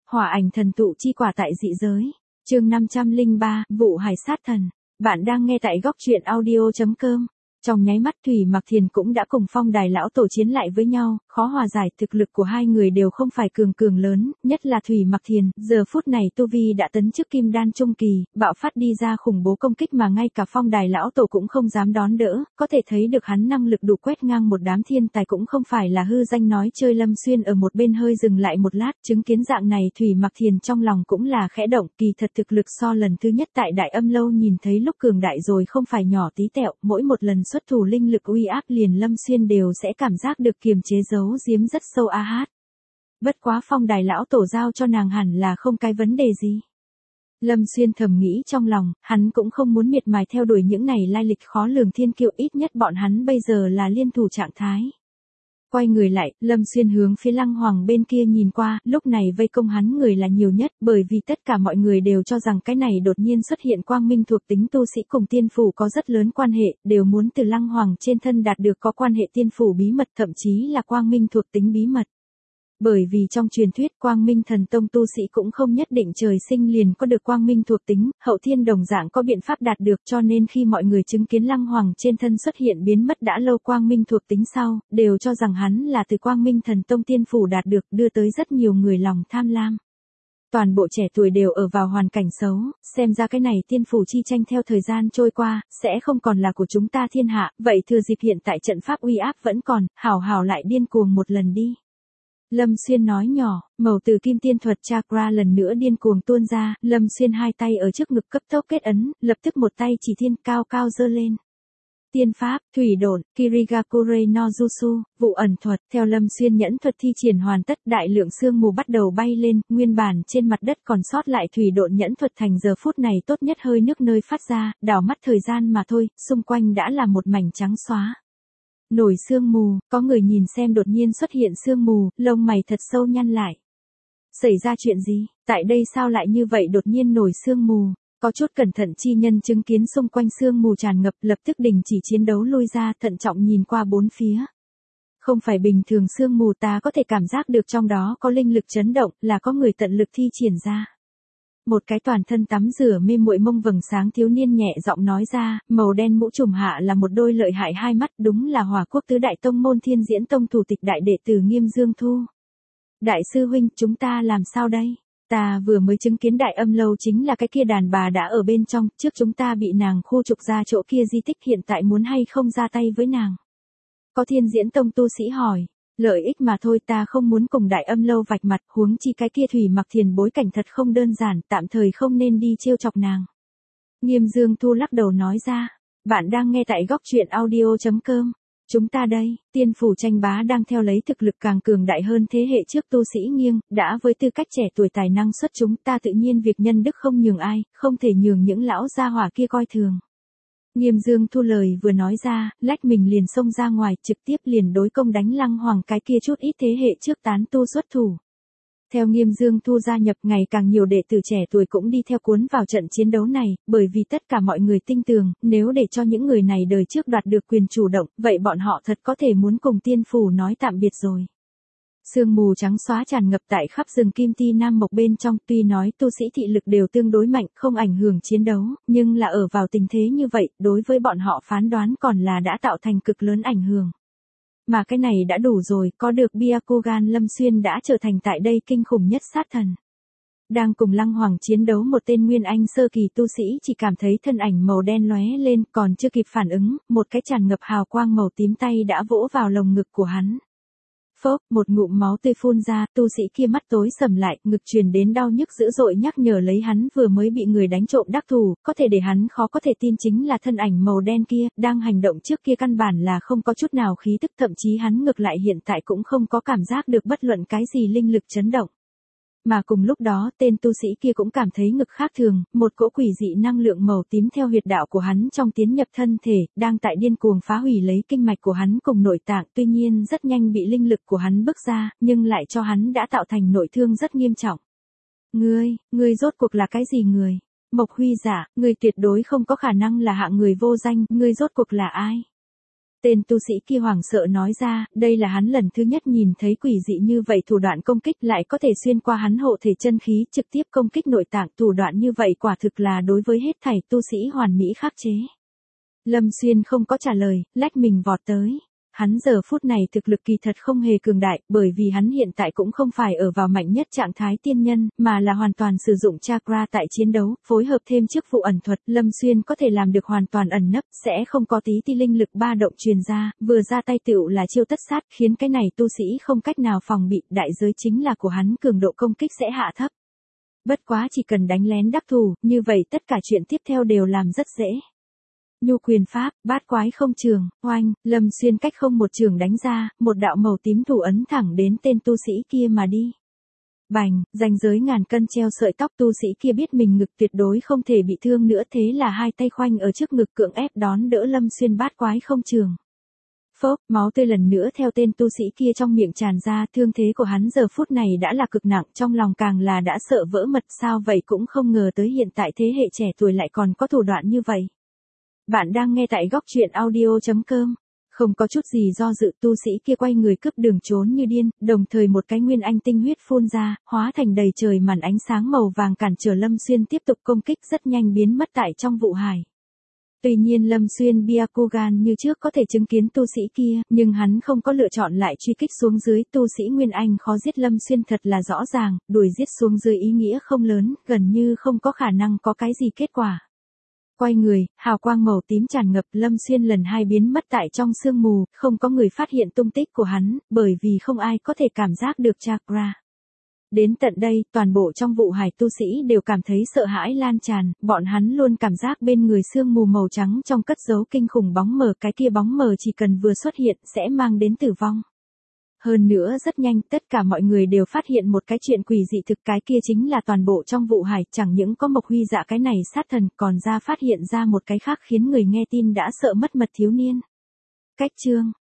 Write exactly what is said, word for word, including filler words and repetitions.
Hỏa ảnh thần tụ chi quả tại dị giới. Chương năm trăm lẻ ba, vụ hải sát thần. Bạn đang nghe tại góc truyện audio chấm com. Trong nháy mắt Thủy Mặc Thiền cũng đã cùng Phong Đài lão tổ chiến lại với nhau, khó hòa giải, thực lực của hai người đều không phải cường cường lớn, nhất là Thủy Mặc Thiền, giờ phút này tu vi đã tấn chức kim đan trung kỳ, bạo phát đi ra khủng bố công kích mà ngay cả Phong Đài lão tổ cũng không dám đón đỡ, có thể thấy được hắn năng lực đủ quét ngang một đám thiên tài cũng không phải là hư danh nói chơi. Lâm Xuyên ở một bên hơi dừng lại một lát, chứng kiến dạng này Thủy Mặc Thiền trong lòng cũng là khẽ động, kỳ thật thực lực so lần thứ nhất tại Đại Âm lâu nhìn thấy lúc cường đại rồi không phải nhỏ tí tẹo, mỗi một lần xuất thủ linh lực uy áp liền Lâm Xuyên đều sẽ cảm giác được kiềm chế giấu giếm rất sâu a hát. Bất quá Phong Đài lão tổ giao cho nàng hẳn là không cái vấn đề gì. Lâm Xuyên thầm nghĩ trong lòng, hắn cũng không muốn miệt mài theo đuổi những này lai lịch khó lường thiên kiêu, ít nhất bọn hắn bây giờ là liên thủ trạng thái. Quay người lại, Lâm Xuyên hướng phía Lăng Hoàng bên kia nhìn qua, lúc này vây công hắn người là nhiều nhất, bởi vì tất cả mọi người đều cho rằng cái này đột nhiên xuất hiện quang minh thuộc tính tu sĩ cùng tiên phủ có rất lớn quan hệ, đều muốn từ Lăng Hoàng trên thân đạt được có quan hệ tiên phủ bí mật, thậm chí là quang minh thuộc tính bí mật. Bởi vì trong truyền thuyết Quang Minh Thần Tông tu sĩ cũng không nhất định trời sinh liền có được quang minh thuộc tính, hậu thiên đồng dạng có biện pháp đạt được, cho nên khi mọi người chứng kiến Lăng Hoàng trên thân xuất hiện biến mất đã lâu quang minh thuộc tính sau, đều cho rằng hắn là từ Quang Minh Thần Tông tiên phủ đạt được, đưa tới rất nhiều người lòng tham lam. Toàn bộ trẻ tuổi đều ở vào hoàn cảnh xấu, xem ra cái này tiên phủ chi tranh theo thời gian trôi qua, sẽ không còn là của chúng ta thiên hạ, vậy thừa dịp hiện tại trận pháp uy áp vẫn còn, hảo hảo lại điên cuồng một lần đi. Lâm Xuyên nói nhỏ, màu từ kim tiên thuật chakra lần nữa điên cuồng tuôn ra, Lâm Xuyên hai tay ở trước ngực cấp tốc kết ấn, lập tức một tay chỉ thiên cao cao giơ lên. Tiên pháp, thủy độn, Kirigakure no Jutsu, vụ ẩn thuật, theo Lâm Xuyên nhẫn thuật thi triển hoàn tất, đại lượng sương mù bắt đầu bay lên, nguyên bản trên mặt đất còn sót lại thủy độn nhẫn thuật thành giờ phút này tốt nhất hơi nước nơi phát ra, đảo mắt thời gian mà thôi, xung quanh đã là một mảnh trắng xóa. Nổi sương mù, có người nhìn xem đột nhiên xuất hiện sương mù, lông mày thật sâu nhăn lại. Xảy ra chuyện gì, tại đây sao lại như vậy đột nhiên nổi sương mù, có chút cẩn thận chi nhân chứng kiến xung quanh sương mù tràn ngập lập tức đình chỉ chiến đấu lui ra thận trọng nhìn qua bốn phía. Không phải bình thường sương mù, ta có thể cảm giác được trong đó có linh lực chấn động, là có người tận lực thi triển ra. Một cái toàn thân tắm rửa mê muội mông vầng sáng thiếu niên nhẹ giọng nói ra, màu đen mũ trùm hạ là một đôi lợi hại hai mắt, đúng là Hỏa Quốc tứ đại tông môn Thiên Diễn Tông thủ tịch đại đệ tử Nghiêm Dương Thu. Đại sư huynh, chúng ta làm sao đây? Ta vừa mới chứng kiến Đại Âm lâu chính là cái kia đàn bà đã ở bên trong, trước chúng ta bị nàng khu trục ra chỗ kia di tích, hiện tại muốn hay không ra tay với nàng? Có Thiên Diễn Tông tu sĩ hỏi. Lợi ích mà thôi, ta không muốn cùng Đại Âm lâu vạch mặt, huống chi cái kia Thủy Mặc Thiền bối cảnh thật không đơn giản, tạm thời không nên đi trêu chọc nàng. Nghiêm Dương Thu lắc đầu nói ra, bạn đang nghe tại góc truyện audio chấm com. Chúng ta đây, tiên phủ tranh bá đang theo lấy thực lực càng cường đại hơn thế hệ trước tu sĩ nghiêng, đã với tư cách trẻ tuổi tài năng xuất chúng, ta tự nhiên việc nhân đức không nhường ai, không thể nhường những lão gia hỏa kia coi thường. Nghiêm Dương Thu lời vừa nói ra, lách mình liền xông ra ngoài, trực tiếp liền đối công đánh Lăng Hoàng cái kia chút ít thế hệ trước tán tu xuất thủ. Theo Nghiêm Dương Thu gia nhập, ngày càng nhiều đệ tử trẻ tuổi cũng đi theo cuốn vào trận chiến đấu này, bởi vì tất cả mọi người tin tưởng, nếu để cho những người này đời trước đoạt được quyền chủ động, vậy bọn họ thật có thể muốn cùng tiên phủ nói tạm biệt rồi. Sương mù trắng xóa tràn ngập tại khắp rừng Kim Ti Nam Mộc bên trong, tuy nói tu sĩ thị lực đều tương đối mạnh, không ảnh hưởng chiến đấu, nhưng là ở vào tình thế như vậy, đối với bọn họ phán đoán còn là đã tạo thành cực lớn ảnh hưởng. Mà cái này đã đủ rồi, có được Byakugan, Lâm Xuyên đã trở thành tại đây kinh khủng nhất sát thần. Đang cùng Lăng Hoàng chiến đấu một tên nguyên anh sơ kỳ tu sĩ chỉ cảm thấy thân ảnh màu đen lóe lên, còn chưa kịp phản ứng, một cái tràn ngập hào quang màu tím tay đã vỗ vào lồng ngực của hắn. Phốc, một ngụm máu tươi phun ra, tu sĩ kia mắt tối sầm lại, ngực truyền đến đau nhức dữ dội nhắc nhở lấy hắn vừa mới bị người đánh trộm đắc thủ, có thể để hắn khó có thể tin chính là thân ảnh màu đen kia, đang hành động trước kia căn bản là không có chút nào khí tức, thậm chí hắn ngược lại hiện tại cũng không có cảm giác được bất luận cái gì linh lực chấn động. Mà cùng lúc đó, tên tu sĩ kia cũng cảm thấy ngực khác thường, một cỗ quỷ dị năng lượng màu tím theo huyệt đạo của hắn trong tiến nhập thân thể, đang tại điên cuồng phá hủy lấy kinh mạch của hắn cùng nội tạng, tuy nhiên rất nhanh bị linh lực của hắn bức ra, nhưng lại cho hắn đã tạo thành nội thương rất nghiêm trọng. Ngươi, ngươi rốt cuộc là cái gì người? Mộc Huy Giả, ngươi tuyệt đối không có khả năng là hạng người vô danh, ngươi rốt cuộc là ai? Tên tu sĩ kia hoảng sợ nói ra, đây là hắn lần thứ nhất nhìn thấy quỷ dị như vậy, thủ đoạn công kích lại có thể xuyên qua hắn hộ thể chân khí, trực tiếp công kích nội tạng, thủ đoạn như vậy quả thực là đối với hết thảy tu sĩ hoàn mỹ khắc chế. Lâm Xuyên không có trả lời, lách mình vọt tới. Hắn giờ phút này thực lực kỳ thật không hề cường đại, bởi vì hắn hiện tại cũng không phải ở vào mạnh nhất trạng thái tiên nhân, mà là hoàn toàn sử dụng chakra tại chiến đấu, phối hợp thêm chức vụ ẩn thuật, Lâm Xuyên có thể làm được hoàn toàn ẩn nấp, sẽ không có tí ti linh lực ba động truyền ra, vừa ra tay tựu là chiêu tất sát, khiến cái này tu sĩ không cách nào phòng bị, đại giới chính là của hắn cường độ công kích sẽ hạ thấp. Bất quá chỉ cần đánh lén đắc thủ, như vậy tất cả chuyện tiếp theo đều làm rất dễ. Nhu quyền pháp, bát quái không trường, oanh, Lâm Xuyên cách không một trường đánh ra, một đạo màu tím thủ ấn thẳng đến tên tu sĩ kia mà đi. Bành, ranh giới ngàn cân treo sợi tóc, tu sĩ kia biết mình ngực tuyệt đối không thể bị thương nữa, thế là hai tay khoanh ở trước ngực cưỡng ép đón đỡ Lâm Xuyên bát quái không trường. Phốc, máu tươi lần nữa theo tên tu sĩ kia trong miệng tràn ra, thương thế của hắn giờ phút này đã là cực nặng, trong lòng càng là đã sợ vỡ mật, sao vậy cũng không ngờ tới hiện tại thế hệ trẻ tuổi lại còn có thủ đoạn như vậy. Bạn đang nghe tại góc truyện audio chấm com. Không có chút gì do dự, tu sĩ kia quay người cướp đường trốn như điên, đồng thời một cái nguyên anh tinh huyết phun ra, hóa thành đầy trời màn ánh sáng màu vàng cản trở Lâm Xuyên tiếp tục công kích, rất nhanh biến mất tại trong vụ hải. Tuy nhiên Lâm Xuyên Byakugan như trước có thể chứng kiến tu sĩ kia, nhưng hắn không có lựa chọn lại truy kích xuống dưới, tu sĩ Nguyên Anh khó giết Lâm Xuyên thật là rõ ràng, đuổi giết xuống dưới ý nghĩa không lớn, gần như không có khả năng có cái gì kết quả. Quay người, hào quang màu tím tràn ngập, Lâm Xuyên lần hai biến mất tại trong sương mù, không có người phát hiện tung tích của hắn, bởi vì không ai có thể cảm giác được chakra. Đến tận đây, toàn bộ trong vụ hải tu sĩ đều cảm thấy sợ hãi lan tràn, bọn hắn luôn cảm giác bên người sương mù màu trắng trong cất giấu kinh khủng bóng mờ, cái kia bóng mờ chỉ cần vừa xuất hiện sẽ mang đến tử vong. Hơn nữa rất nhanh, tất cả mọi người đều phát hiện một cái chuyện quỷ dị thực, cái kia chính là toàn bộ trong vụ hải, chẳng những có Mộc Huy Dạ cái này sát thần, còn ra phát hiện ra một cái khác khiến người nghe tin đã sợ mất mật thiếu niên. Cách chương